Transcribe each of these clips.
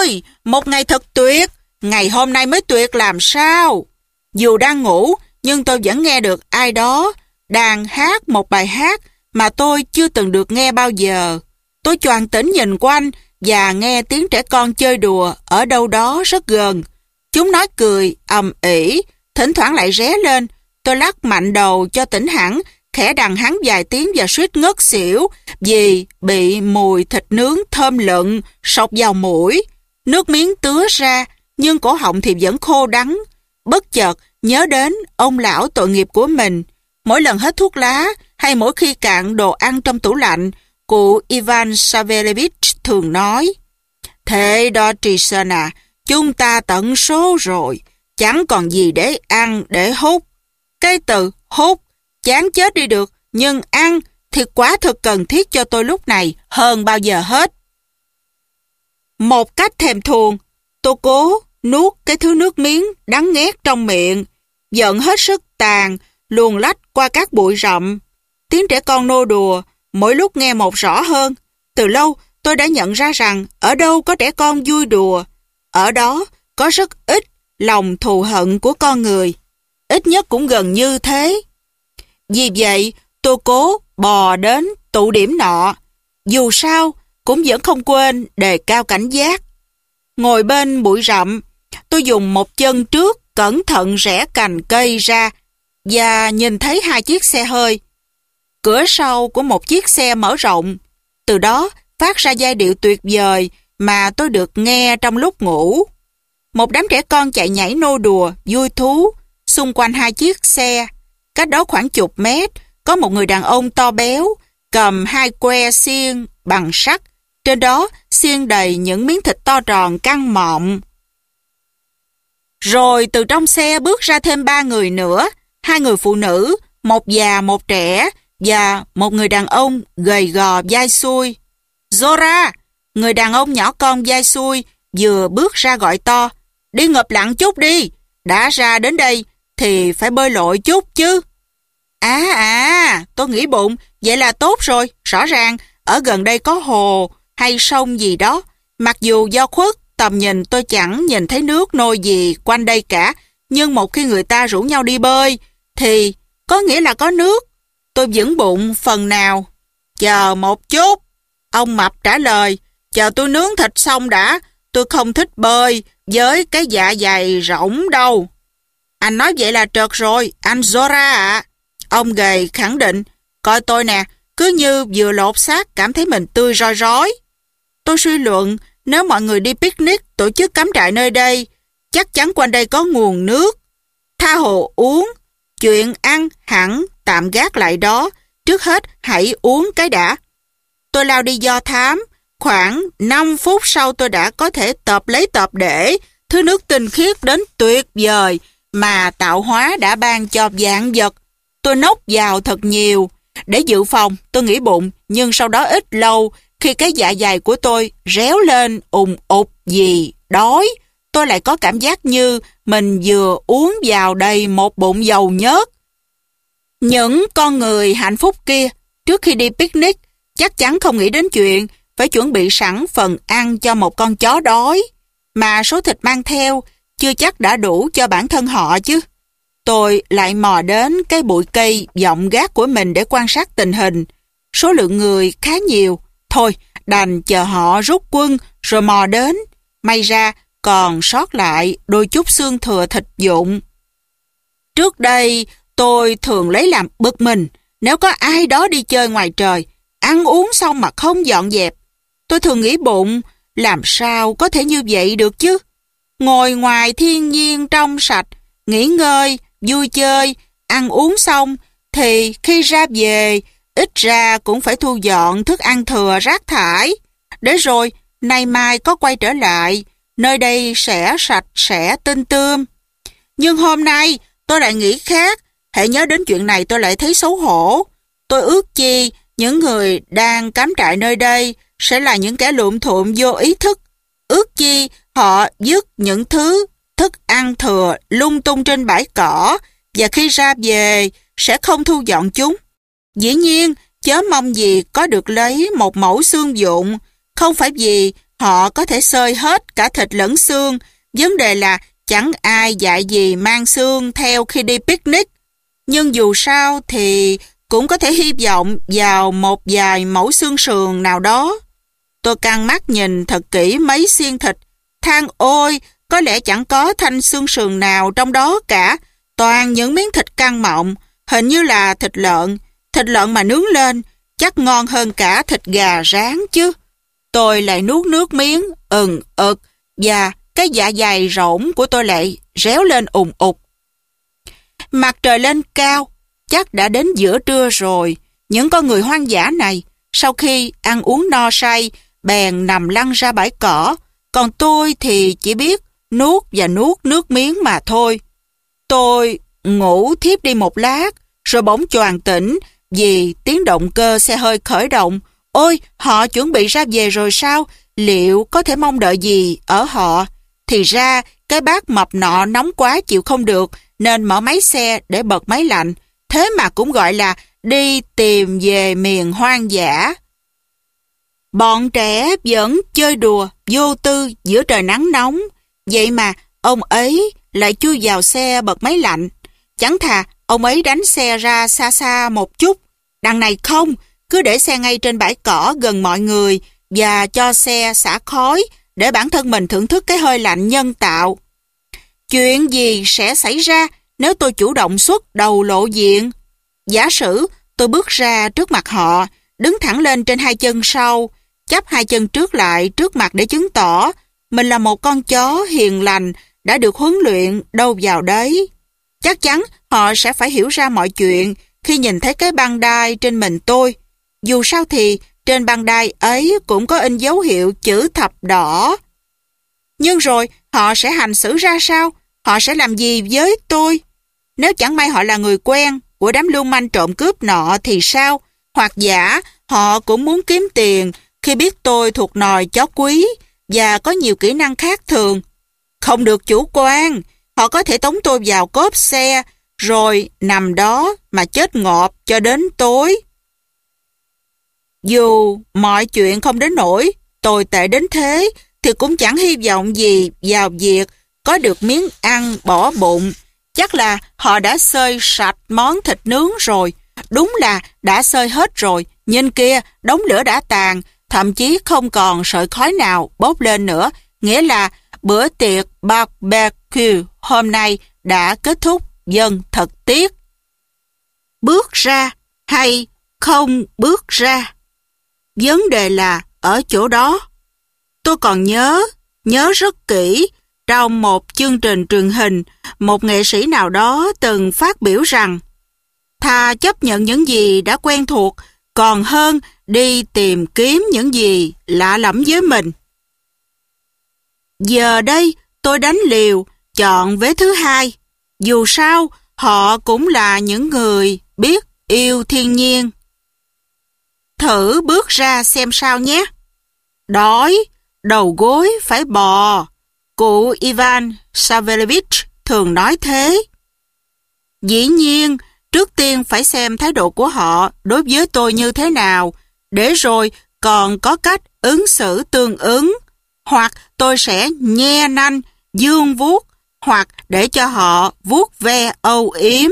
ơi, một ngày thật tuyệt, ngày hôm nay mới tuyệt làm sao. Dù đang ngủ, nhưng tôi vẫn nghe được ai đó đang hát một bài hát mà tôi chưa từng được nghe bao giờ. Tôi choàng tỉnh nhìn quanh và nghe tiếng trẻ con chơi đùa ở đâu đó rất gần. Chúng nói cười, ầm ĩ, thỉnh thoảng lại ré lên. Tôi lắc mạnh đầu cho tỉnh hẳn, khẽ đằng hắn vài tiếng và suýt ngất xỉu vì bị mùi thịt nướng thơm lựng sộc vào mũi. Nước miếng tứa ra, nhưng cổ họng thì vẫn khô đắng. Bất chợt nhớ đến ông lão tội nghiệp của mình. Mỗi lần hết thuốc lá hay mỗi khi cạn đồ ăn trong tủ lạnh, cụ Ivan Savelevich thường nói: "Thế đó Trison à, chúng ta tận số rồi, chẳng còn gì để ăn, để hút." Cái từ hút chán chết đi được, nhưng ăn thì quá thực cần thiết cho tôi lúc này hơn bao giờ hết. Một cách thèm thuồng, tôi cố nuốt cái thứ nước miếng đắng nghét trong miệng, giận hết sức tàn, luồn lách qua các bụi rậm. Tiếng trẻ con nô đùa, mỗi lúc nghe một rõ hơn. Từ lâu, tôi đã nhận ra rằng ở đâu có trẻ con vui đùa, ở đó có rất ít lòng thù hận của con người. Ít nhất cũng gần như thế. Vì vậy, tôi cố bò đến tụ điểm nọ. Dù sao, cũng vẫn không quên đề cao cảnh giác. Ngồi bên bụi rậm, tôi dùng một chân trước cẩn thận rẽ cành cây ra và nhìn thấy hai chiếc xe hơi. Cửa sau của một chiếc xe mở rộng. Từ đó phát ra giai điệu tuyệt vời mà tôi được nghe trong lúc ngủ. Một đám trẻ con chạy nhảy nô đùa, vui thú xung quanh hai chiếc xe. Cách đó khoảng chục mét, có một người đàn ông to béo, cầm hai que xiên bằng sắt. Trên đó xiên đầy những miếng thịt to tròn căng mọng. Rồi từ trong xe bước ra thêm 3 người nữa, 2 người phụ nữ, một già một trẻ và một người đàn ông gầy gò vai xuôi. "Zora!" Người đàn ông nhỏ con vai xuôi vừa bước ra gọi to: "Đi ngập lặng chút đi, đã ra đến đây thì phải bơi lội chút chứ." Tôi nghĩ bụng, vậy là tốt rồi, rõ ràng ở gần đây có hồ hay sông gì đó. Mặc dù do khuất, tầm nhìn tôi chẳng nhìn thấy nước nôi gì quanh đây cả, nhưng một khi người ta rủ nhau đi bơi thì có nghĩa là có nước. Tôi vững bụng phần nào. "Chờ một chút," ông mập trả lời, "chờ tôi nướng thịt xong đã, tôi không thích bơi với cái dạ dày rỗng đâu." "Anh nói vậy là trật rồi, anh Zora ạ." Ông gầy khẳng định, "Coi tôi nè, cứ như vừa lột xác cảm thấy mình tươi roi rói." Tôi suy luận, nếu mọi người đi picnic tổ chức cắm trại nơi đây, chắc chắn quanh đây có nguồn nước. Tha hồ uống, chuyện ăn hẳn tạm gác lại đó, trước hết hãy uống cái đã. Tôi lao đi do thám, khoảng 5 phút sau tôi đã có thể tợp lấy tợp để thứ nước tinh khiết đến tuyệt vời mà tạo hóa đã ban cho vạn vật. Tôi nốc vào thật nhiều để dự phòng, tôi nghĩ bụng, nhưng sau đó ít lâu, khi cái dạ dày của tôi réo lên ùng ục vì đói, tôi lại có cảm giác như mình vừa uống vào đầy một bụng dầu nhớt. Những con người hạnh phúc kia, trước khi đi picnic, chắc chắn không nghĩ đến chuyện phải chuẩn bị sẵn phần ăn cho một con chó đói, mà số thịt mang theo chưa chắc đã đủ cho bản thân họ chứ. Tôi lại mò đến cái bụi cây vọng gác của mình để quan sát tình hình. Số lượng người khá nhiều. Thôi, đành chờ họ rút quân rồi mò đến. May ra còn sót lại đôi chút xương thừa thịt vụn. Trước đây, tôi thường lấy làm bực mình nếu có ai đó đi chơi ngoài trời, ăn uống xong mà không dọn dẹp. Tôi thường nghĩ bụng, làm sao có thể như vậy được chứ? Ngồi ngoài thiên nhiên trong sạch, nghỉ ngơi, vui chơi, ăn uống xong, thì khi ra về, ít ra cũng phải thu dọn thức ăn thừa rác thải. Để rồi, nay mai có quay trở lại, nơi đây sẽ sạch sẽ tinh tươm. Nhưng hôm nay, tôi lại nghĩ khác. Hễ nhớ đến chuyện này tôi lại thấy xấu hổ. Tôi ước chi những người đang cắm trại nơi đây sẽ là những kẻ lụm thuộm vô ý thức. Ước chi họ vứt những thứ thức ăn thừa lung tung trên bãi cỏ và khi ra về sẽ không thu dọn chúng. Dĩ nhiên, chớ mong gì có được lấy một mẩu xương vụn, không phải vì họ có thể xơi hết cả thịt lẫn xương. Vấn đề là chẳng ai dạy gì mang xương theo khi đi picnic. Nhưng dù sao thì cũng có thể hy vọng vào một vài mẫu xương sườn nào đó. Tôi căng mắt nhìn thật kỹ mấy xiên thịt. Than ôi, có lẽ chẳng có thanh xương sườn nào trong đó cả. Toàn những miếng thịt căng mọng, hình như là thịt lợn. Thịt lợn mà nướng lên chắc ngon hơn cả thịt gà rán chứ. Tôi lại nuốt nước miếng, ực, và cái dạ dày rỗng của tôi lại réo lên ùng ục. Mặt trời lên cao, chắc đã đến giữa trưa rồi. Những con người hoang dã này, sau khi ăn uống no say, bèn nằm lăn ra bãi cỏ. Còn tôi thì chỉ biết nuốt và nuốt nước miếng mà thôi. Tôi ngủ thiếp đi một lát, rồi bỗng choàng tỉnh vì tiếng động cơ xe hơi khởi động. Ôi, họ chuẩn bị ra về rồi sao? Liệu có thể mong đợi gì ở họ? Thì ra, cái bác mập nọ nóng quá chịu không được, nên mở máy xe để bật máy lạnh. Thế mà cũng gọi là đi tìm về miền hoang dã. Bọn trẻ vẫn chơi đùa, vô tư giữa trời nắng nóng. Vậy mà ông ấy lại chui vào xe bật máy lạnh. Chẳng thà ông ấy đánh xe ra xa xa một chút. Đằng này không, cứ để xe ngay trên bãi cỏ gần mọi người và cho xe xả khói để bản thân mình thưởng thức cái hơi lạnh nhân tạo. Chuyện gì sẽ xảy ra nếu tôi chủ động xuất đầu lộ diện? Giả sử tôi bước ra trước mặt họ, đứng thẳng lên trên hai chân sau, chắp hai chân trước lại trước mặt để chứng tỏ mình là một con chó hiền lành đã được huấn luyện đâu vào đấy. Chắc chắn họ sẽ phải hiểu ra mọi chuyện khi nhìn thấy cái băng đai trên mình tôi. Dù sao thì trên băng đai ấy cũng có in dấu hiệu chữ thập đỏ. Nhưng rồi họ sẽ hành xử ra sao? Họ sẽ làm gì với tôi? Nếu chẳng may họ là người quen của đám lưu manh trộm cướp nọ thì sao? Hoặc giả họ cũng muốn kiếm tiền khi biết tôi thuộc nòi chó quý và có nhiều kỹ năng khác thường. Không được chủ quan, họ có thể tống tôi vào cốp xe rồi nằm đó mà chết ngộp cho đến tối. Dù mọi chuyện không đến nỗi tồi tệ đến thế thì cũng chẳng hy vọng gì vào việc có được miếng ăn bỏ bụng. Chắc là họ đã xơi sạch món thịt nướng rồi. Đúng là đã xơi hết rồi. Nhìn kia, đống lửa đã tàn, thậm chí không còn sợi khói nào bốc lên nữa. Nghĩa là bữa tiệc barbecue hôm nay đã kết thúc. Dân thật tiếc. Bước ra hay không bước ra? Vấn đề là ở chỗ đó. Tôi còn nhớ rất kỹ, trong một chương trình truyền hình, một nghệ sĩ nào đó từng phát biểu rằng thà chấp nhận những gì đã quen thuộc còn hơn đi tìm kiếm những gì lạ lẫm với mình. Giờ đây tôi đánh liều chọn vế thứ hai. Dù sao họ cũng là những người biết yêu thiên nhiên. Thử bước ra xem sao nhé. Đói, đầu gối phải bò. Cụ Ivan Savelevich thường nói thế. Dĩ nhiên, trước tiên phải xem thái độ của họ đối với tôi như thế nào, để rồi còn có cách ứng xử tương ứng. Hoặc tôi sẽ nhe nanh, dương vuốt, hoặc để cho họ vuốt ve âu yếm.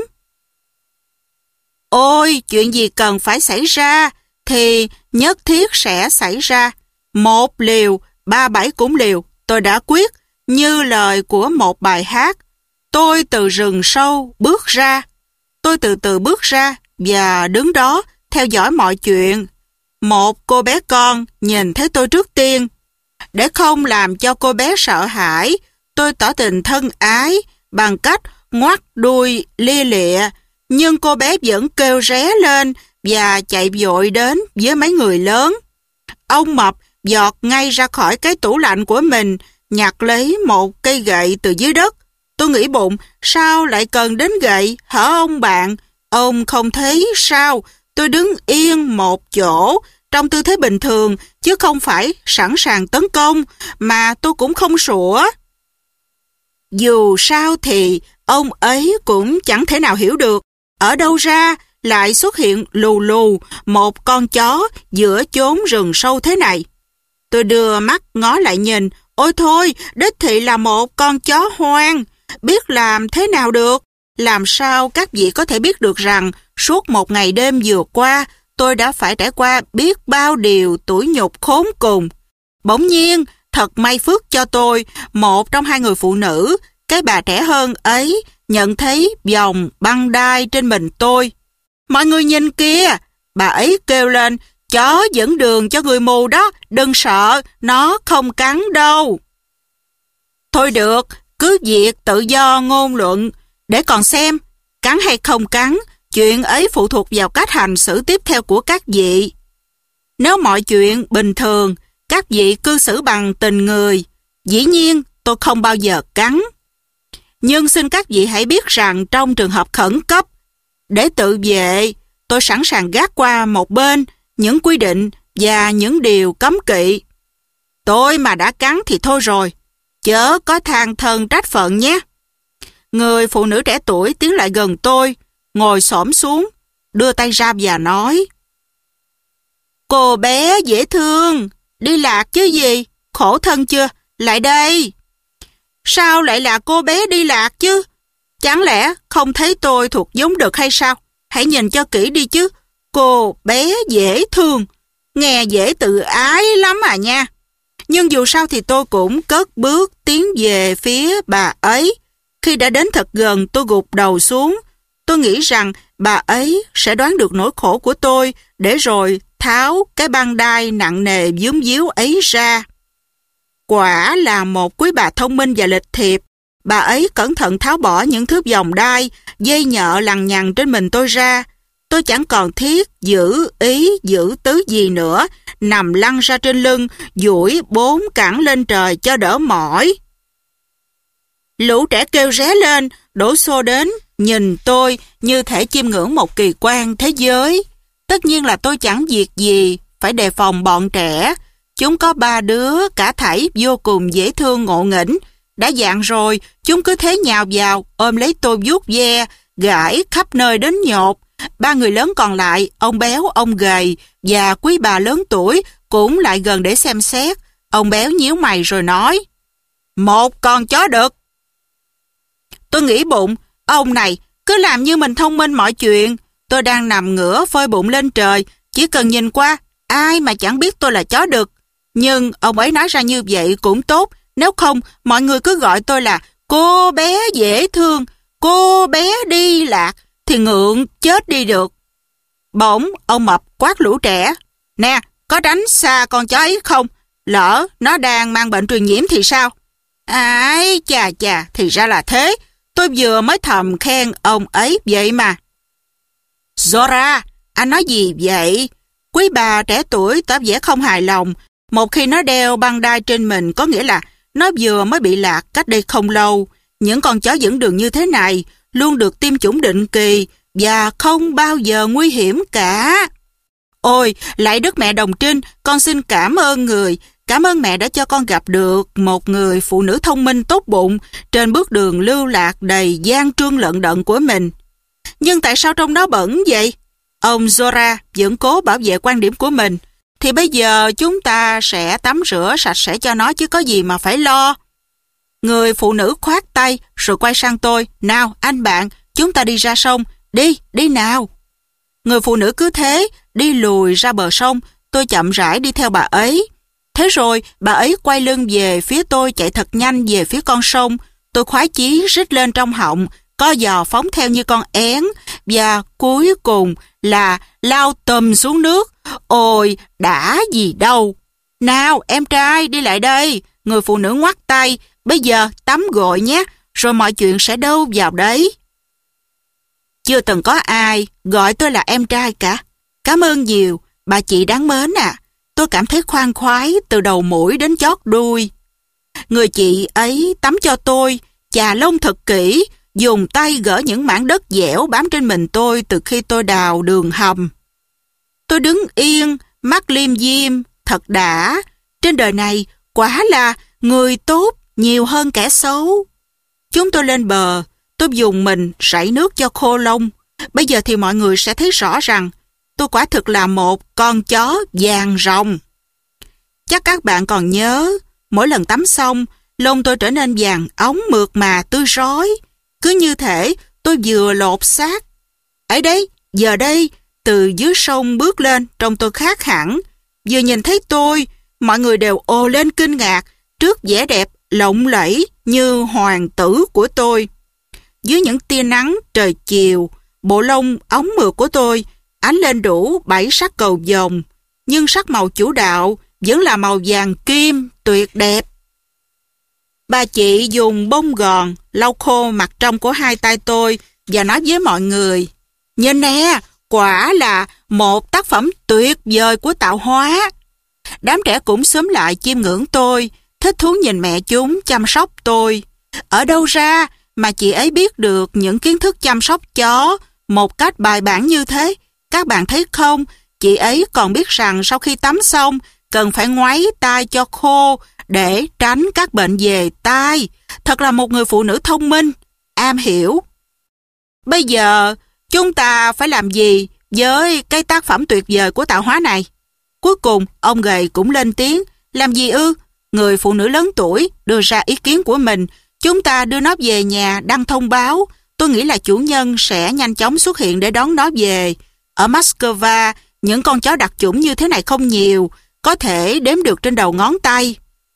Ôi, chuyện gì cần phải xảy ra thì nhất thiết sẽ xảy ra. Một liều, 37 cũng liều, tôi đã quyết, như lời của một bài hát. Tôi từ rừng sâu bước ra. Tôi từ từ bước ra và đứng đó theo dõi mọi chuyện. Một cô bé con nhìn thấy tôi trước tiên. Để không làm cho cô bé sợ hãi, tôi tỏ tình thân ái bằng cách ngoắt đuôi lia lịa. Nhưng cô bé vẫn kêu ré lên và chạy vội đến với mấy người lớn. Ông Mập giọt ngay ra khỏi cái tủ lạnh của mình, nhặt lấy một cây gậy từ dưới đất. Tôi nghĩ bụng, sao lại cần đến gậy, hả ông bạn? Ông không thấy sao? Tôi đứng yên một chỗ, trong tư thế bình thường, chứ không phải sẵn sàng tấn công, mà tôi cũng không sủa. Dù sao thì ông ấy cũng chẳng thể nào hiểu được, ở đâu ra lại xuất hiện lù lù một con chó giữa chốn rừng sâu thế này. Tôi đưa mắt ngó lại nhìn. Ôi thôi, đích thị là một con chó hoang. Biết làm thế nào được? Làm sao các vị có thể biết được rằng suốt một ngày đêm vừa qua, tôi đã phải trải qua biết bao điều tủi nhục khốn cùng. Bỗng nhiên, thật may phước cho tôi, một trong hai người phụ nữ, cái bà trẻ hơn ấy, nhận thấy vòng băng đai trên mình tôi. Mọi người nhìn kia, bà ấy kêu lên, chó dẫn đường cho người mù đó, đừng sợ, nó không cắn đâu. Thôi được, cứ việc tự do ngôn luận, để còn xem, cắn hay không cắn, chuyện ấy phụ thuộc vào cách hành xử tiếp theo của các vị. Nếu mọi chuyện bình thường, các vị cư xử bằng tình người, dĩ nhiên tôi không bao giờ cắn. Nhưng xin các vị hãy biết rằng trong trường hợp khẩn cấp, để tự vệ, tôi sẵn sàng gác qua một bên những quy định và những điều cấm kỵ. Tôi mà đã cắn thì thôi rồi, chớ có than thân trách phận nhé. Người phụ nữ trẻ tuổi tiến lại gần tôi, ngồi xổm xuống, đưa tay ra và nói: Cô bé dễ thương, đi lạc chứ gì, khổ thân chưa, lại đây. Sao lại là cô bé đi lạc chứ? Chẳng lẽ không thấy tôi thuộc giống đực hay sao? Hãy nhìn cho kỹ đi chứ. Cô bé dễ thương, nghe dễ tự ái lắm à nha. Nhưng dù sao thì tôi cũng cất bước tiến về phía bà ấy. Khi đã đến thật gần, tôi gục đầu xuống. Tôi nghĩ rằng bà ấy sẽ đoán được nỗi khổ của tôi, để rồi tháo cái băng đai nặng nề vướng víu ấy ra. Quả là một quý bà thông minh và lịch thiệp. Bà ấy cẩn thận tháo bỏ những thứ vòng đai, dây nhợ lằng nhằng trên mình tôi ra. Tôi chẳng còn thiết giữ ý giữ tứ gì nữa, nằm lăn ra trên lưng, duỗi bốn cẳng lên trời cho đỡ mỏi. Lũ trẻ kêu ré lên, đổ xô đến, nhìn tôi như thể chiêm ngưỡng một kỳ quan thế giới. Tất nhiên là tôi chẳng việc gì phải đề phòng bọn trẻ. Chúng có 3 đứa, cả thảy vô cùng dễ thương ngộ nghĩnh. Đã dặn rồi, chúng cứ thế nhào vào, ôm lấy tôi vuốt ve, gãi khắp nơi đến nhột. 3 người lớn còn lại, ông béo, ông gầy và quý bà lớn tuổi cũng lại gần để xem xét. Ông béo nhíu mày rồi nói: Một con chó đực. Tôi nghĩ bụng, ông này cứ làm như mình thông minh mọi chuyện. Tôi đang nằm ngửa phơi bụng lên trời, chỉ cần nhìn qua, ai mà chẳng biết tôi là chó đực. Nhưng ông ấy nói ra như vậy cũng tốt, nếu không mọi người cứ gọi tôi là cô bé dễ thương, cô bé đi lạc, thì ngượng chết đi được. Bỗng ông Mập quát lũ trẻ: Nè, có tránh xa con chó ấy không? Lỡ nó đang mang bệnh truyền nhiễm thì sao? Ái chà chà, thì ra là thế. Tôi vừa mới thầm khen ông ấy vậy mà. Zora, anh nói gì vậy? Quý bà trẻ tuổi tỏ vẻ không hài lòng. Một khi nó đeo băng đai trên mình có nghĩa là nó vừa mới bị lạc cách đây không lâu. Những con chó dẫn đường như thế này luôn được tiêm chủng định kỳ và không bao giờ nguy hiểm cả. Ôi, lạy Đức Mẹ Đồng Trinh, con xin cảm ơn người. Cảm ơn mẹ đã cho con gặp được một người phụ nữ thông minh tốt bụng trên bước đường lưu lạc đầy gian truân lận đận của mình. Nhưng tại sao trong đó bẩn vậy? Ông Zora vẫn cố bảo vệ quan điểm của mình. Thì bây giờ chúng ta sẽ tắm rửa sạch sẽ cho nó chứ có gì mà phải lo. Người phụ nữ khoát tay rồi quay sang tôi. Nào anh bạn, chúng ta đi ra sông. Đi nào. Người phụ nữ cứ thế đi lùi ra bờ sông. Tôi chậm rãi đi theo bà ấy. Thế rồi bà ấy quay lưng về phía tôi, chạy thật nhanh về phía con sông. Tôi khoái chí rít lên trong họng, co giò phóng theo như con én, và cuối cùng là lao tùm xuống nước. Ôi, đã gì đâu. Nào, em trai, đi lại đây. Người phụ nữ ngoắt tay. Bây giờ tắm gội nhé, rồi mọi chuyện sẽ đâu vào đấy. Chưa từng có ai gọi tôi là em trai cả. Cảm ơn nhiều, bà chị đáng mến à. Tôi cảm thấy khoan khoái từ đầu mũi đến chót đuôi. Người chị ấy tắm cho tôi, chà lông thật kỹ, dùng tay gỡ những mảng đất dẻo bám trên mình tôi từ khi tôi đào đường hầm. Tôi đứng yên, mắt liêm diêm, thật đã. Trên đời này, quả là người tốt nhiều hơn kẻ xấu. Chúng tôi lên bờ, tôi dùng mình rảy nước cho khô lông. Bây giờ thì mọi người sẽ thấy rõ rằng tôi quả thực là một con chó vàng ròng. Chắc các bạn còn nhớ, mỗi lần tắm xong, lông tôi trở nên vàng óng mượt mà tươi rói. Cứ như thể tôi vừa lột xác. Ấy đấy, giờ đây, từ dưới sông bước lên, trông tôi khác hẳn. Vừa nhìn thấy tôi, mọi người đều ồ lên kinh ngạc trước vẻ đẹp lộng lẫy như hoàng tử của tôi. Dưới những tia nắng trời chiều, bộ lông óng mượt của tôi ánh lên đủ 7 sắc cầu vồng, nhưng sắc màu chủ đạo vẫn là màu vàng kim tuyệt đẹp. Bà chị dùng bông gòn lau khô mặt trong của hai tay tôi và nói với mọi người: "Nhìn nè, quả là một tác phẩm tuyệt vời của tạo hóa." Đám trẻ cũng xúm lại chiêm ngưỡng tôi, thích thú nhìn mẹ chúng chăm sóc tôi. Ở đâu ra mà chị ấy biết được những kiến thức chăm sóc chó một cách bài bản như thế? Các bạn thấy không, chị ấy còn biết rằng sau khi tắm xong cần phải ngoáy tai cho khô để tránh các bệnh về tai. Thật là một người phụ nữ thông minh, am hiểu. Bây giờ chúng ta phải làm gì với cái tác phẩm tuyệt vời của tạo hóa này? Cuối cùng ông gầy cũng lên tiếng: "Làm gì ư?" Người phụ nữ lớn tuổi đưa ra ý kiến của mình: "Chúng ta đưa nó về nhà đăng thông báo. Tôi nghĩ là chủ nhân sẽ nhanh chóng xuất hiện để đón nó về. Ở Moscow, những con chó đặc chủng như thế này không nhiều, có thể đếm được trên đầu ngón tay."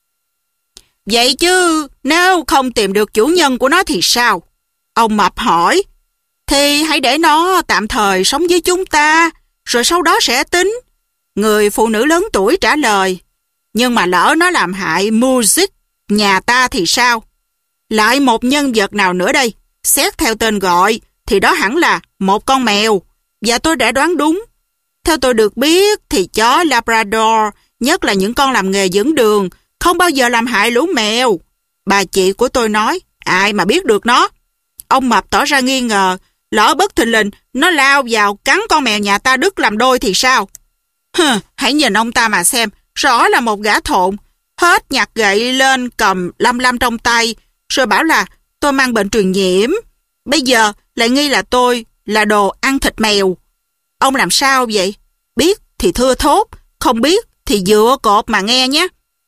"Vậy chứ nếu không tìm được chủ nhân của nó thì sao?" Ông Mập hỏi. "Thì hãy để nó tạm thời sống với chúng ta, rồi sau đó sẽ tính." Người phụ nữ lớn tuổi trả lời. "Nhưng mà lỡ nó làm hại Music nhà ta thì sao?" "Lại một nhân vật nào nữa đây? Xét theo tên gọi thì đó hẳn là một con mèo. Và tôi đã đoán đúng. Theo tôi được biết thì chó Labrador, nhất là những con làm nghề dẫn đường, không bao giờ làm hại lũ mèo." Bà chị của tôi nói. "Ai mà biết được nó?" Ông Mập tỏ ra nghi ngờ. "Lỡ bất thình lình nó lao vào cắn con mèo nhà ta đứt làm đôi thì sao?" Hãy nhìn ông ta mà xem, rõ là một gã thộn. Hết nhặt gậy lên cầm lăm trong tay, rồi bảo là tôi mang bệnh truyền nhiễm. Bây giờ lại nghi là tôi là đồ ăn thịt mèo. Ông làm sao vậy? Biết thì thưa thốt, không biết thì dựa cột mà nghe nhé.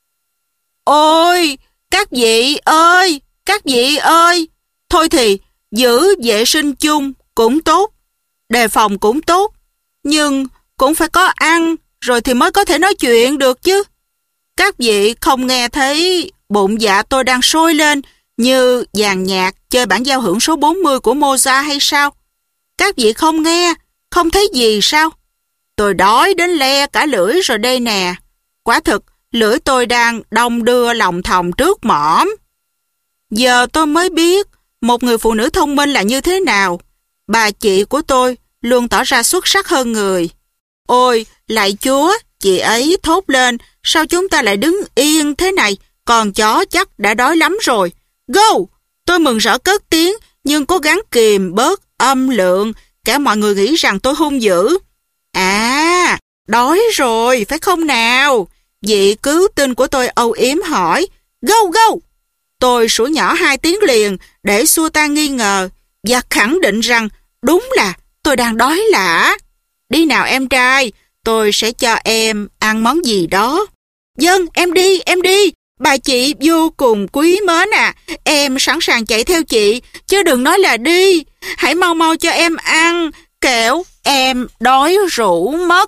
Ôi, các vị ơi, các vị ơi, thôi thì giữ vệ sinh chung cũng tốt, đề phòng cũng tốt, nhưng cũng phải có ăn rồi thì mới có thể nói chuyện được chứ. Các vị không nghe thấy bụng dạ tôi đang sôi lên như dàn nhạc chơi bản giao hưởng số 40 của Mozart hay sao? Các vị không nghe, không thấy gì sao? Tôi đói đến le cả lưỡi rồi đây nè. Quả thực, lưỡi tôi đang đong đưa lòng thòng trước mõm. Giờ tôi mới biết một người phụ nữ thông minh là như thế nào. Bà chị của tôi luôn tỏ ra xuất sắc hơn người. Ôi, lạy Chúa, chị ấy thốt lên, sao chúng ta lại đứng yên thế này, con chó chắc đã đói lắm rồi. Go! Tôi mừng rỡ cất tiếng, nhưng cố gắng kìm bớt âm lượng, kẻo mọi người nghĩ rằng tôi hung dữ. À, đói rồi, phải không nào? Vị cứu tinh của tôi âu yếm hỏi. Go, go! Tôi sủa nhỏ 2 tiếng liền để xua tan nghi ngờ và khẳng định rằng đúng là tôi đang đói lả. Đi nào em trai, tôi sẽ cho em ăn món gì đó. Vâng, em đi. Bà chị vô cùng quý mến à. Em sẵn sàng chạy theo chị, chứ đừng nói là đi. Hãy mau mau cho em ăn, kẻo em đói rũ mất.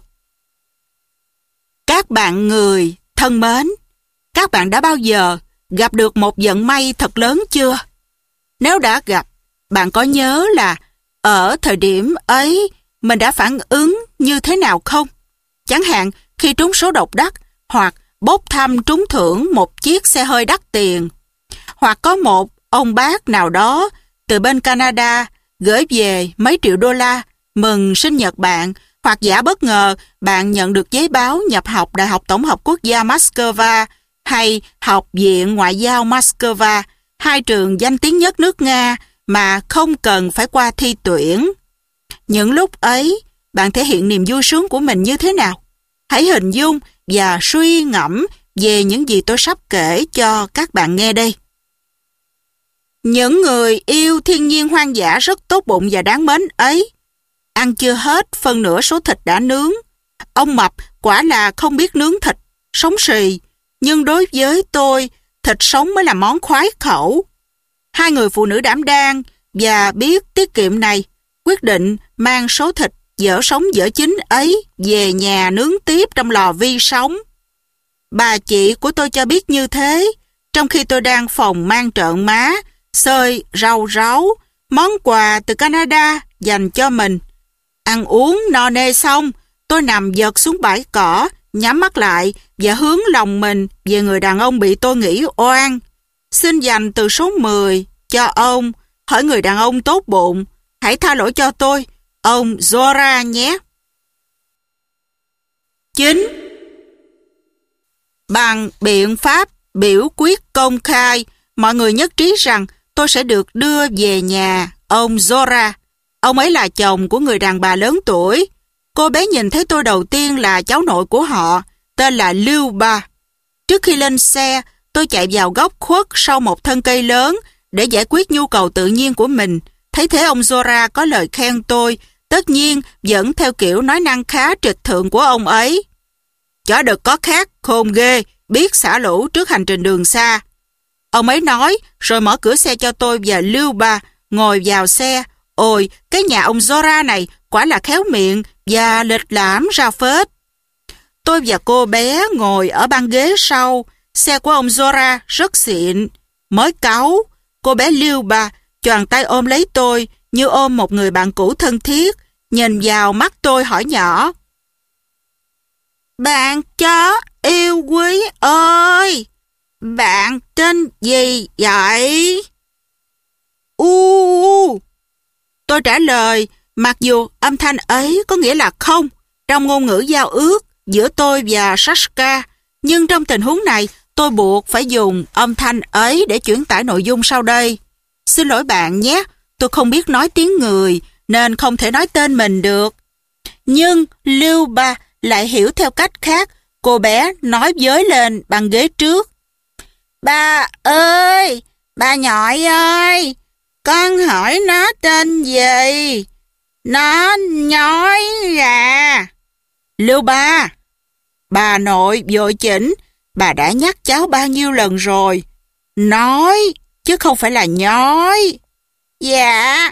Các bạn người thân mến, các bạn đã bao giờ gặp được một vận may thật lớn chưa? Nếu đã gặp, bạn có nhớ là ở thời điểm ấy mình đã phản ứng như thế nào không? Chẳng hạn khi trúng số độc đắc, hoặc bốc thăm trúng thưởng một chiếc xe hơi đắt tiền, hoặc có một ông bác nào đó từ bên Canada gửi về mấy triệu đô la mừng sinh nhật bạn, hoặc giả bất ngờ bạn nhận được giấy báo nhập học Đại học Tổng hợp Quốc gia Moscow hay Học viện Ngoại giao Moscow, 2 trường danh tiếng nhất nước Nga mà không cần phải qua thi tuyển. Những lúc ấy, bạn thể hiện niềm vui sướng của mình như thế nào? Hãy hình dung và suy ngẫm về những gì tôi sắp kể cho các bạn nghe đây. Những người yêu thiên nhiên hoang dã rất tốt bụng và đáng mến ấy, ăn chưa hết phân nửa số thịt đã nướng. Ông Mập quả là không biết nướng thịt, sống xì, nhưng đối với tôi, thịt sống mới là món khoái khẩu. Hai người phụ nữ đảm đang và biết tiết kiệm này quyết định mang số thịt dở sống dở chín ấy về nhà nướng tiếp trong lò vi sóng. Bà chị của tôi cho biết như thế, trong khi tôi đang phòng mang trợn má, xơi rau ráu, món quà từ Canada dành cho mình. Ăn uống no nê xong, tôi nằm giật xuống bãi cỏ, nhắm mắt lại và hướng lòng mình về người đàn ông bị tôi nghĩ oan. Xin dành từ số 10 cho ông, hỏi người đàn ông tốt bụng, hãy tha lỗi cho tôi, ông Zora nhé. 9. Bằng biện pháp biểu quyết công khai, mọi người nhất trí rằng tôi sẽ được đưa về nhà ông Zora. Ông ấy là chồng của người đàn bà lớn tuổi. Cô bé nhìn thấy tôi đầu tiên là cháu nội của họ, tên là Lưu Ba. Trước khi lên xe, tôi chạy vào góc khuất sau một thân cây lớn để giải quyết nhu cầu tự nhiên của mình. Thấy thế ông Zora có lời khen tôi, tất nhiên vẫn theo kiểu nói năng khá trịch thượng của ông ấy. Chó đực có khác, khôn ghê, biết xả lũ trước hành trình đường xa. Ông ấy nói, rồi mở cửa xe cho tôi và Lưu Ba ngồi vào xe. Ôi, cái nhà ông Zora này quả là khéo miệng và lịch lãm ra phết. Tôi và cô bé ngồi ở băng ghế sau. Xe của ông Zora rất xịn, mới cáu. Cô bé Lưu Ba choàng tay ôm lấy tôi như ôm một người bạn cũ thân thiết, nhìn vào mắt tôi hỏi nhỏ: Bạn chó yêu quý ơi, bạn tên gì vậy? Tôi trả lời, mặc dù âm thanh ấy có nghĩa là không trong ngôn ngữ giao ước giữa tôi và Sashka, nhưng trong tình huống này tôi buộc phải dùng âm thanh ấy để chuyển tải nội dung sau đây. Xin lỗi bạn nhé, tôi không biết nói tiếng người nên không thể nói tên mình được. Nhưng Lưu Ba lại hiểu theo cách khác. Cô bé nói với lên bằng ghế trước: Ba ơi, bà nhọi ơi, con hỏi nó tên gì? Nó nói ra. Lưu Ba. Bà nội vội chỉnh: Bà đã nhắc cháu bao nhiêu lần rồi. Nói, chứ không phải là nhói. Dạ,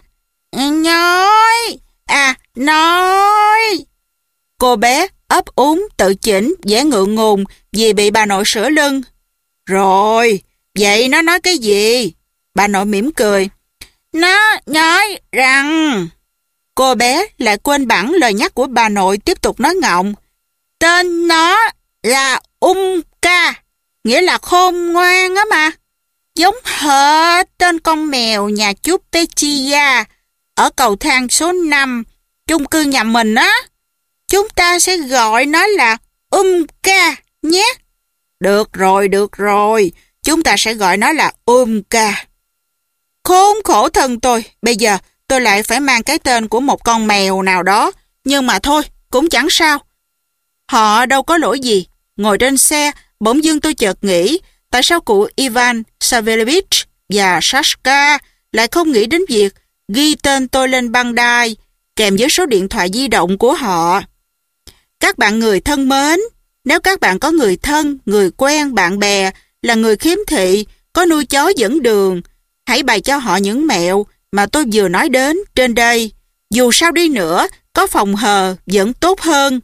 nhói. À, nói. Cô bé ấp úng tự chỉnh, vẻ ngượng ngùng vì bị bà nội sửa lưng. Rồi, vậy nó nói cái gì? Bà nội mỉm cười. Nó nói rằng... Cô bé lại quên bẵng lời nhắc của bà nội, tiếp tục nói ngọng. Tên nó là Ca, nghĩa là khôn ngoan á mà. Giống hệt tên con mèo nhà chú Petilla ở cầu thang số 5, chung cư nhà mình á. Chúng ta sẽ gọi nó là Ca nhé. Được rồi, chúng ta sẽ gọi nó là Ca. Khốn khổ thân tôi, bây giờ tôi lại phải mang cái tên của một con mèo nào đó, nhưng mà thôi, cũng chẳng sao. Họ đâu có lỗi gì. Ngồi trên xe, bỗng dưng tôi chợt nghĩ, tại sao cụ Ivan Savelevich và Sashka lại không nghĩ đến việc ghi tên tôi lên băng đai, kèm với số điện thoại di động của họ. Các bạn người thân mến, nếu các bạn có người thân, người quen, bạn bè, là người khiếm thị, có nuôi chó dẫn đường, hãy bày cho họ những mẹo mà tôi vừa nói đến trên đây. Dù sao đi nữa, có phòng hờ vẫn tốt hơn.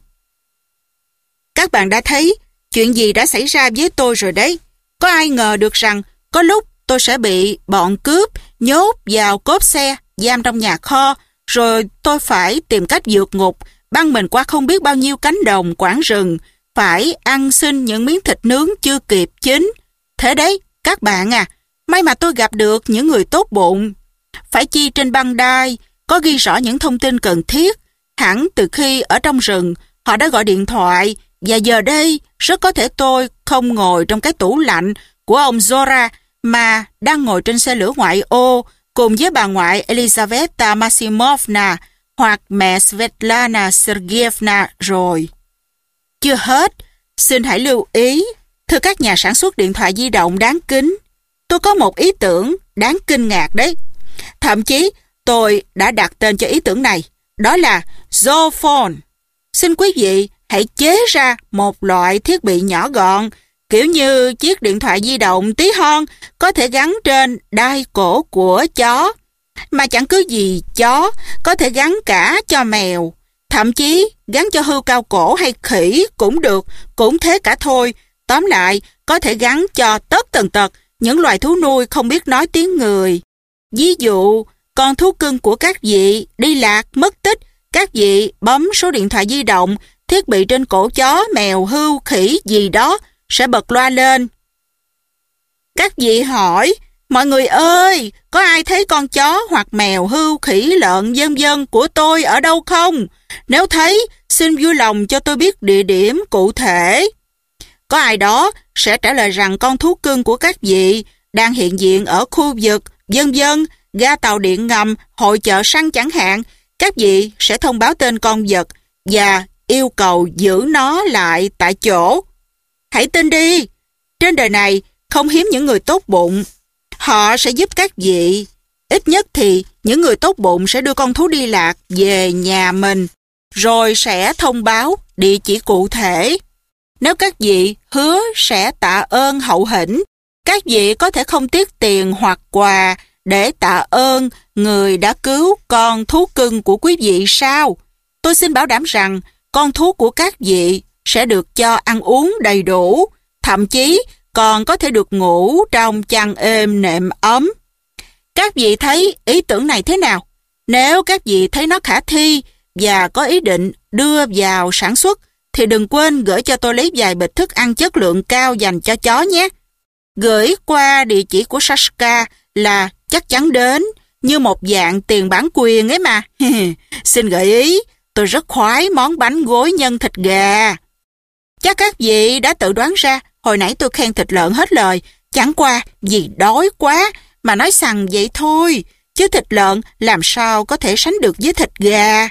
Các bạn đã thấy chuyện gì đã xảy ra với tôi rồi đấy. Có ai ngờ được rằng có lúc tôi sẽ bị bọn cướp nhốt vào cốp xe, giam trong nhà kho, rồi tôi phải tìm cách vượt ngục, băng mình qua không biết bao nhiêu cánh đồng, quãng rừng, phải ăn xin những miếng thịt nướng chưa kịp chín. Thế đấy, các bạn à, may mà tôi gặp được những người tốt bụng. Phải chi trên băng đai có ghi rõ những thông tin cần thiết. Hẳn từ khi ở trong rừng, họ đã gọi điện thoại, và giờ đây rất có thể tôi không ngồi trong cái tủ lạnh của ông Zora mà đang ngồi trên xe lửa ngoại ô cùng với bà ngoại Elizaveta Maximovna hoặc mẹ Svetlana Sergeyevna rồi. Chưa hết, xin hãy lưu ý, thưa các nhà sản xuất điện thoại di động đáng kính, tôi có một ý tưởng đáng kinh ngạc đấy. Thậm chí tôi đã đặt tên cho ý tưởng này, đó là Zophone. Xin quý vị hãy chế ra một loại thiết bị nhỏ gọn, Kiểu như chiếc điện thoại di động tí hon có thể gắn trên đai cổ của chó. Mà chẳng cứ gì chó, có thể gắn cả cho mèo. Thậm chí gắn cho hươu cao cổ hay khỉ cũng được, cũng thế cả thôi. Tóm lại, có thể gắn cho tất tần tật những loài thú nuôi không biết nói tiếng người. Ví dụ, con thú cưng của các vị đi lạc, mất tích, các vị bấm số điện thoại di động, thiết bị trên cổ chó, mèo, hươu, khỉ gì đó sẽ bật loa lên. Các vị hỏi, mọi người ơi, có ai thấy con chó hoặc mèo, hươu, khỉ, lợn, vân vân của tôi ở đâu không? Nếu thấy, xin vui lòng cho tôi biết địa điểm cụ thể. Có ai đó sẽ trả lời rằng con thú cưng của các vị đang hiện diện ở khu vực, vân vân, ga tàu điện ngầm, hội chợ săn chẳng hạn. Các vị sẽ thông báo tên con vật và yêu cầu giữ nó lại tại chỗ. Hãy tin đi, trên đời này không hiếm những người tốt bụng. Họ sẽ giúp các vị. Ít nhất thì những người tốt bụng sẽ đưa con thú đi lạc về nhà mình, rồi sẽ thông báo địa chỉ cụ thể. Nếu các vị hứa sẽ tạ ơn hậu hĩnh, các vị có thể không tiếc tiền hoặc quà để tạ ơn người đã cứu con thú cưng của quý vị sao? Tôi xin bảo đảm rằng con thú của các vị sẽ được cho ăn uống đầy đủ, thậm chí còn có thể được ngủ trong chăn êm nệm ấm. Các vị thấy ý tưởng này thế nào? Nếu các vị thấy nó khả thi và có ý định đưa vào sản xuất, thì đừng quên gửi cho tôi lấy vài bịch thức ăn chất lượng cao dành cho chó nhé. Gửi qua địa chỉ của Sashka là chắc chắn đến, như một dạng tiền bản quyền ấy mà. Xin gợi ý, tôi rất khoái món bánh gối nhân thịt gà. Chắc các vị đã tự đoán ra, hồi nãy tôi khen thịt lợn hết lời, chẳng qua vì đói quá mà nói xằng vậy thôi, chứ thịt lợn làm sao có thể sánh được với thịt gà.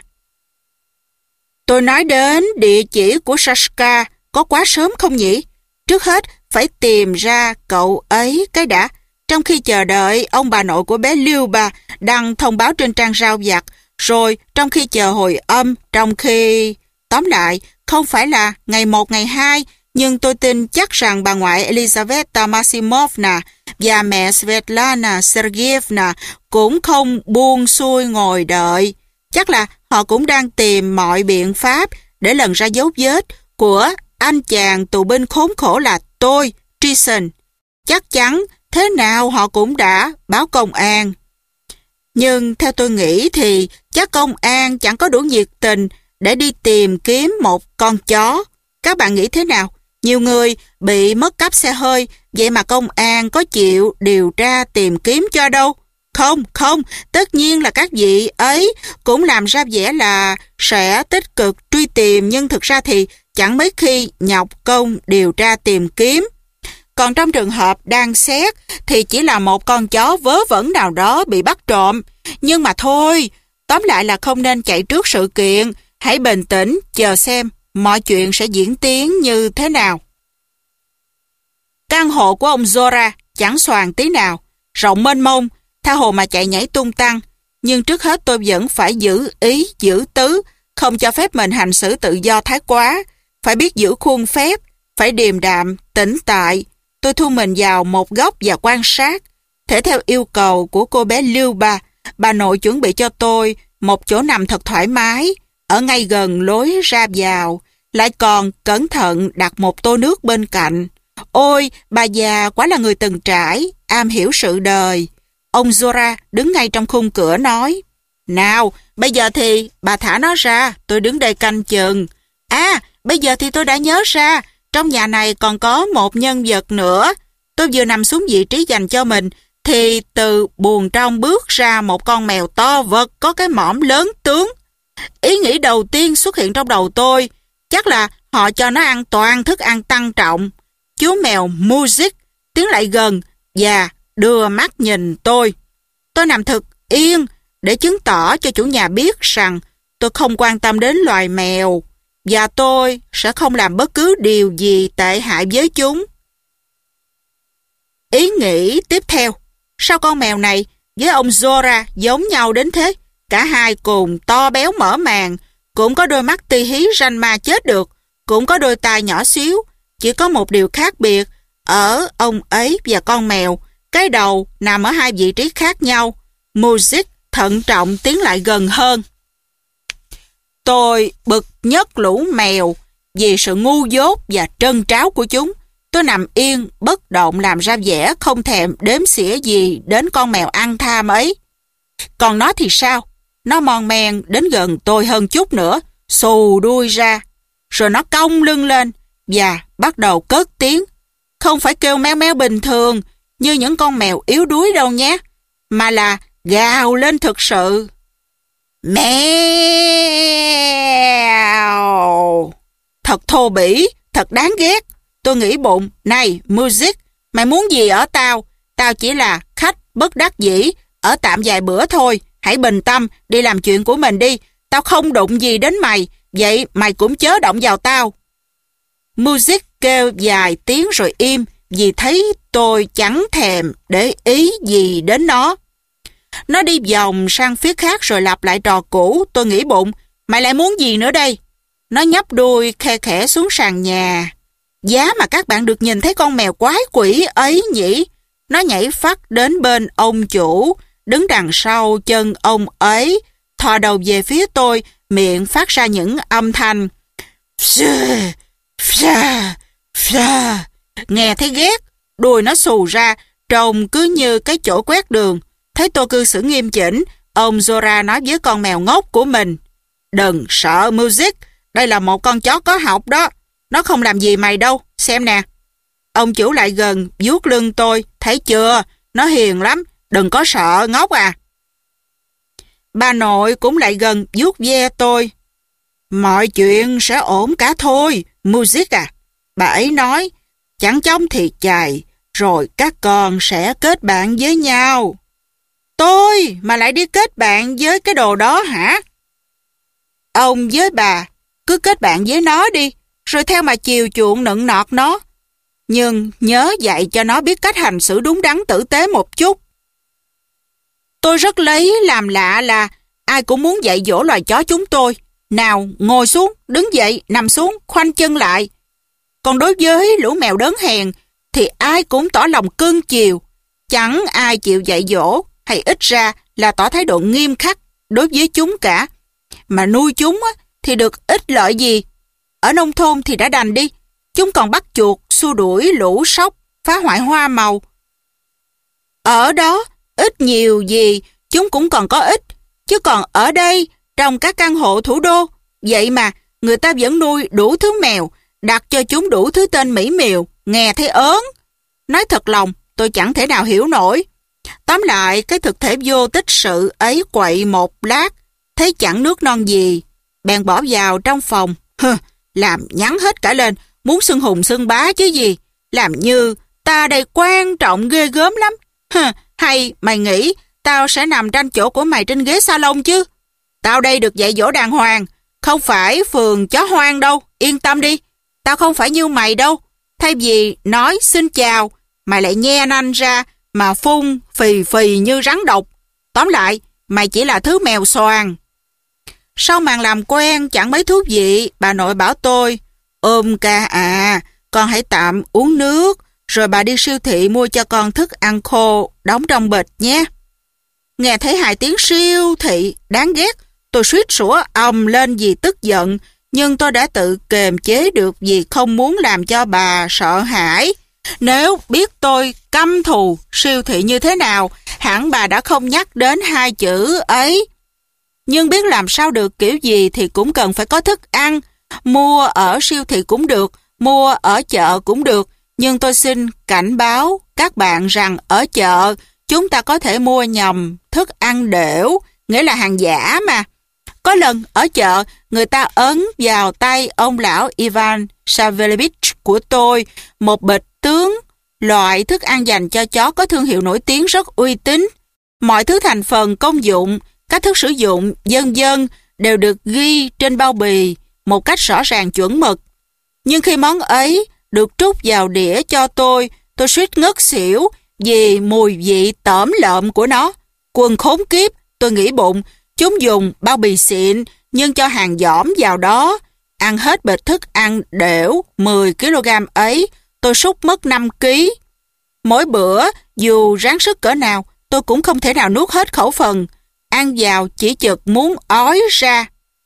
Tôi nói đến địa chỉ của Sashka có quá sớm không nhỉ? Trước hết phải tìm ra cậu ấy cái đã. Trong khi chờ đợi ông bà nội của bé Lyuba đăng thông báo trên trang rao vặt, rồi trong khi chờ hồi âm, trong khi... Tóm lại, không phải là ngày 1, ngày 2, nhưng tôi tin chắc rằng bà ngoại Elizaveta Maximovna và mẹ Svetlana Sergeyevna cũng không buông xuôi ngồi đợi. Chắc là họ cũng đang tìm mọi biện pháp để lần ra dấu vết của anh chàng tù binh khốn khổ là tôi, Trison. Chắc chắn thế nào họ cũng đã báo công an. Nhưng theo tôi nghĩ thì chắc công an chẳng có đủ nhiệt tình để đi tìm kiếm một con chó. Các bạn nghĩ thế nào? Nhiều người bị mất cắp xe hơi, vậy mà công an có chịu điều tra tìm kiếm cho đâu? Không, tất nhiên là các vị ấy cũng làm ra vẻ là sẽ tích cực truy tìm, nhưng thực ra thì chẳng mấy khi nhọc công điều tra tìm kiếm. Còn trong trường hợp đang xét thì chỉ là một con chó vớ vẩn nào đó bị bắt trộm. Nhưng mà thôi, tóm lại là không nên chạy trước sự kiện. Hãy bình tĩnh, chờ xem mọi chuyện sẽ diễn tiến như thế nào. Căn hộ của ông Zora chẳng xoàng tí nào, rộng mênh mông, tha hồ mà chạy nhảy tung tăng. Nhưng trước hết tôi vẫn phải giữ ý, giữ tứ, không cho phép mình hành xử tự do thái quá. Phải biết giữ khuôn phép, phải điềm đạm, tĩnh tại. Tôi thu mình vào một góc và quan sát. Thể theo yêu cầu của cô bé Lyuba, bà nội chuẩn bị cho tôi một chỗ nằm thật thoải mái, ở ngay gần lối ra vào, lại còn cẩn thận đặt một tô nước bên cạnh. Ôi, bà già quả là người từng trải, am hiểu sự đời. Ông Zora đứng ngay trong khung cửa nói, nào, bây giờ thì bà thả nó ra, tôi đứng đây canh chừng. À, bây giờ thì tôi đã nhớ ra, trong nhà này còn có một nhân vật nữa. Tôi vừa nằm xuống vị trí dành cho mình, thì từ buồng trong bước ra một con mèo to vật có cái mõm lớn tướng. Ý nghĩ đầu tiên xuất hiện trong đầu tôi, chắc là họ cho nó ăn toàn thức ăn tăng trọng. Chú mèo Music tiến lại gần và đưa mắt nhìn tôi. Tôi nằm thật yên để chứng tỏ cho chủ nhà biết rằng tôi không quan tâm đến loài mèo và tôi sẽ không làm bất cứ điều gì tệ hại với chúng. Ý nghĩ tiếp theo, sao con mèo này với ông Zora giống nhau đến thế? Cả hai cùng to béo mở màng, cũng có đôi mắt ti hí ranh ma chết được, cũng có đôi tai nhỏ xíu, chỉ có một điều khác biệt ở ông ấy và con mèo. Cái đầu nằm ở hai vị trí khác nhau. Music thận trọng tiến lại gần hơn. Tôi bực nhất lũ mèo vì sự ngu dốt và trân tráo của chúng. Tôi nằm yên, bất động làm ra vẻ không thèm đếm xỉa gì đến con mèo ăn tham ấy. Còn nó thì sao? Nó mon men đến gần tôi hơn chút nữa, xù đuôi ra. Rồi nó cong lưng lên và bắt đầu cất tiếng. Không phải kêu meo meo bình thường như những con mèo yếu đuối đâu nhé, mà là gào lên thực sự. Mèo! Thật thô bỉ, thật đáng ghét. Tôi nghĩ bụng, này Music, mày muốn gì ở tao? Tao chỉ là khách bất đắc dĩ, ở tạm vài bữa thôi. Hãy bình tâm, đi làm chuyện của mình đi. Tao không đụng gì đến mày, vậy mày cũng chớ động vào tao. Music kêu vài tiếng rồi im, vì thấy tôi chẳng thèm để ý gì đến nó. Nó đi vòng sang phía khác rồi lặp lại trò cũ. Tôi nghĩ bụng, mày lại muốn gì nữa đây? Nó nhấp đuôi khe khẽ xuống sàn nhà. Giá mà các bạn được nhìn thấy con mèo quái quỷ ấy nhỉ? Nó nhảy phắt đến bên ông chủ, đứng đằng sau chân ông ấy, thò đầu về phía tôi, miệng phát ra những âm thanh. Pha, pha, pha. Nghe thấy ghét, đuôi nó xù ra, trông cứ như cái chỗ quét đường. Thấy tôi cư xử nghiêm chỉnh, ông Zora nói với con mèo ngốc của mình. Đừng sợ Music, đây là một con chó có học đó. Nó không làm gì mày đâu, xem nè. Ông chủ lại gần, vuốt lưng tôi. Thấy chưa, nó hiền lắm, đừng có sợ ngốc à. Bà nội cũng lại gần vuốt ve tôi. Mọi chuyện sẽ ổn cả thôi, Music à. Bà ấy nói, chẳng chóng thì chài, rồi các con sẽ kết bạn với nhau. Tôi mà lại đi kết bạn với cái đồ đó hả? Ông với bà cứ kết bạn với nó đi, rồi theo mà chiều chuộng nựng nọt nó. Nhưng nhớ dạy cho nó biết cách hành xử đúng đắn tử tế một chút. Tôi rất lấy làm lạ là ai cũng muốn dạy dỗ loài chó chúng tôi. Nào, ngồi xuống, đứng dậy, nằm xuống, khoanh chân lại. Còn đối với lũ mèo đớn hèn thì ai cũng tỏ lòng cưng chiều. Chẳng ai chịu dạy dỗ hay ít ra là tỏ thái độ nghiêm khắc đối với chúng cả. Mà nuôi chúng thì được ích lợi gì? Ở nông thôn thì đã đành đi, chúng còn bắt chuột, xua đuổi lũ sóc, phá hoại hoa màu. Ở đó, ít nhiều gì, chúng cũng còn có ích. Chứ còn ở đây, trong các căn hộ thủ đô, vậy mà người ta vẫn nuôi đủ thứ mèo, đặt cho chúng đủ thứ tên mỹ miều, nghe thấy ớn. Nói thật lòng, tôi chẳng thể nào hiểu nổi. Tóm lại, cái thực thể vô tích sự ấy quậy một lát, thấy chẳng nước non gì, bèn bỏ vào trong phòng. Làm nhắn hết cả lên, muốn xưng hùng xưng bá chứ gì. Làm như ta đây quan trọng ghê gớm lắm. Hay mày nghĩ tao sẽ nằm tranh chỗ của mày trên ghế salon chứ? Tao đây được dạy dỗ đàng hoàng, không phải phường chó hoang đâu, yên tâm đi. Tao không phải như mày đâu. Thay vì nói xin chào, mày lại nhe nanh ra mà phun phì phì như rắn độc. Tóm lại, mày chỉ là thứ mèo xoàn. Sau màn làm quen chẳng mấy thú vị, bà nội bảo tôi, ôm ca à, con hãy tạm uống nước, rồi bà đi siêu thị mua cho con thức ăn khô, đóng trong bịch nhé. Nghe thấy 2 tiếng siêu thị, đáng ghét, tôi suýt sủa ầm lên vì tức giận, nhưng tôi đã tự kềm chế được vì không muốn làm cho bà sợ hãi. Nếu biết tôi căm thù siêu thị như thế nào, hẳn bà đã không nhắc đến 2 chữ ấy. Nhưng biết làm sao được, kiểu gì thì cũng cần phải có thức ăn. Mua ở siêu thị cũng được, mua ở chợ cũng được. Nhưng tôi xin cảnh báo các bạn rằng ở chợ chúng ta có thể mua nhầm thức ăn đểu, nghĩa là hàng giả mà. Có lần ở chợ, người ta ấn vào tay ông lão Ivan Savelevich của tôi một bịch tướng, loại thức ăn dành cho chó có thương hiệu nổi tiếng rất uy tín. Mọi thứ thành phần, công dụng, cách thức sử dụng, vân vân đều được ghi trên bao bì một cách rõ ràng chuẩn mực. Nhưng khi món ấy được trút vào đĩa cho tôi suýt ngất xỉu vì mùi vị tởm lợm của nó. Quần khốn kiếp, tôi nghĩ bụng, chúng dùng bao bì xịn nhưng cho hàng dỏm vào đó. ăn hết bịch thức ăn đểu 10 kg ấy, tôi sút mất 5 kg. Mỗi bữa, dù ráng sức cỡ nào, tôi cũng không thể nào nuốt hết khẩu phần. Ăn vào chỉ chực muốn ói ra.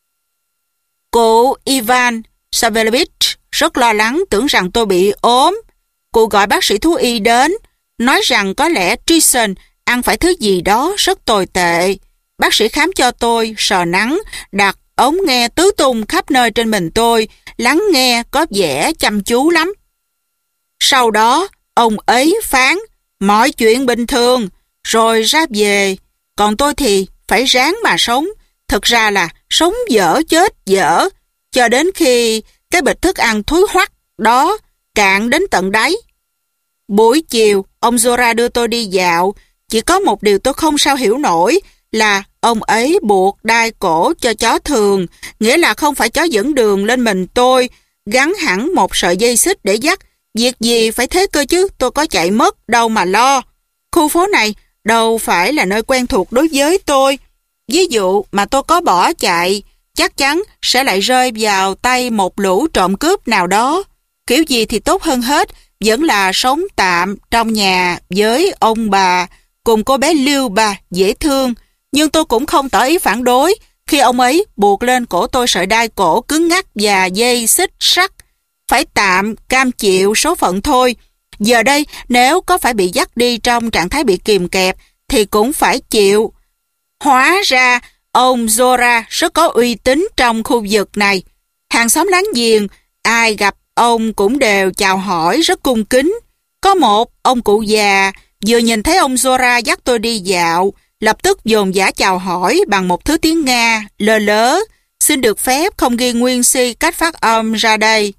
Cụ Ivan Savelovich rất lo lắng, tưởng rằng tôi bị ốm. Cụ gọi bác sĩ thú y đến, nói rằng có lẽ Trison ăn phải thứ gì đó rất tồi tệ. Bác sĩ khám cho tôi, sờ nắng, đặt ống nghe tứ tung khắp nơi trên mình tôi, lắng nghe có vẻ chăm chú lắm. Sau đó, ông ấy phán, mọi chuyện bình thường, rồi ra về. Còn tôi thì phải ráng mà sống. Thực ra là sống dở chết dở, cho đến khi cái bịch thức ăn thúi hoắc đó cạn đến tận đáy. Buổi chiều, ông Zora đưa tôi đi dạo. Chỉ có một điều tôi không sao hiểu nổi là ông ấy buộc đai cổ cho chó thường, nghĩa là không phải chó dẫn đường lên mình tôi, gắn hẳn một sợi dây xích để dắt. Việc gì phải thế cơ chứ, tôi có chạy mất đâu mà lo. Khu phố này đâu phải là nơi quen thuộc đối với tôi. Ví dụ mà tôi có bỏ chạy, chắc chắn sẽ lại rơi vào tay một lũ trộm cướp nào đó. Kiểu gì thì tốt hơn hết, vẫn là sống tạm trong nhà với ông bà, cùng cô bé Lưu bà dễ thương. Nhưng tôi cũng không tỏ ý phản đối khi ông ấy buộc lên cổ tôi sợi đai cổ cứng ngắc và dây xích sắt. Phải tạm cam chịu số phận thôi. Giờ đây, nếu có phải bị dắt đi trong trạng thái bị kìm kẹp, thì cũng phải chịu. Hóa ra, ông Zora rất có uy tín trong khu vực này. Hàng xóm láng giềng, ai gặp ông cũng đều chào hỏi rất cung kính. Có một ông cụ già, vừa nhìn thấy ông Zora dắt tôi đi dạo, lập tức dồn dã chào hỏi bằng một thứ tiếng Nga, lơ lớ. Xin được phép không ghi nguyên si cách phát âm ra đây.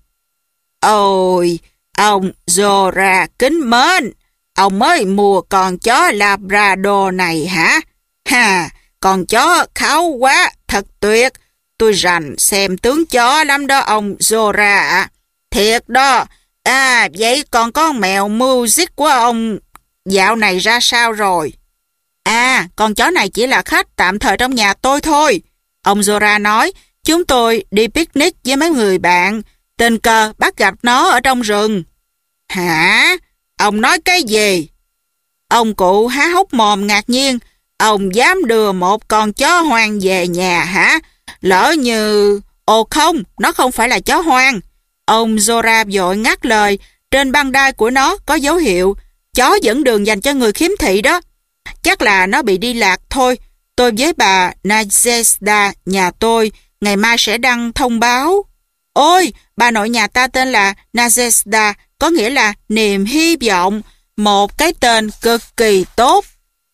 Ôi, ông Zora kính mến, ông mới mua con chó Labrador này hả? Ha, con chó kháu quá, thật tuyệt. Tôi rành xem tướng chó lắm đó ông Zora ạ. Thiệt đó. À, vậy còn con mèo Music của ông dạo này ra sao rồi? À, con chó này chỉ là khách tạm thời trong nhà tôi thôi. Ông Zora nói, chúng tôi đi picnic với mấy người bạn, tình cờ bắt gặp nó ở trong rừng. Hả? Ông nói cái gì? Ông cụ há hốc mồm ngạc nhiên. Ông dám đưa một con chó hoang về nhà hả? Lỡ như... Ồ không, nó không phải là chó hoang. Ông Zora vội ngắt lời. Trên băng đai của nó có dấu hiệu chó dẫn đường dành cho người khiếm thị đó. Chắc là nó bị đi lạc thôi. Tôi với bà Nadezhda nhà tôi ngày mai sẽ đăng thông báo. Ôi, bà nội nhà ta tên là Nadezhda, có nghĩa là niềm hy vọng, một cái tên cực kỳ tốt.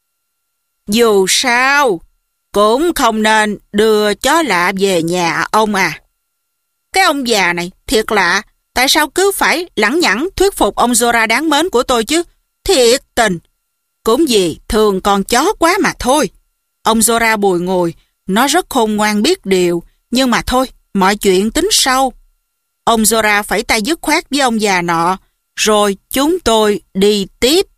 Dù sao, cũng không nên đưa chó lạ về nhà ông à. Cái ông già này thiệt lạ, tại sao cứ phải lẳng nhẳng thuyết phục ông Zora đáng mến của tôi chứ? Thiệt tình. Cũng vì thường con chó quá mà thôi. Ông Zora bùi ngùi, nó rất khôn ngoan biết điều, nhưng mà thôi, mọi chuyện tính sau. Ông Zora phẩy tay dứt khoát với ông già nọ, rồi chúng tôi đi tiếp.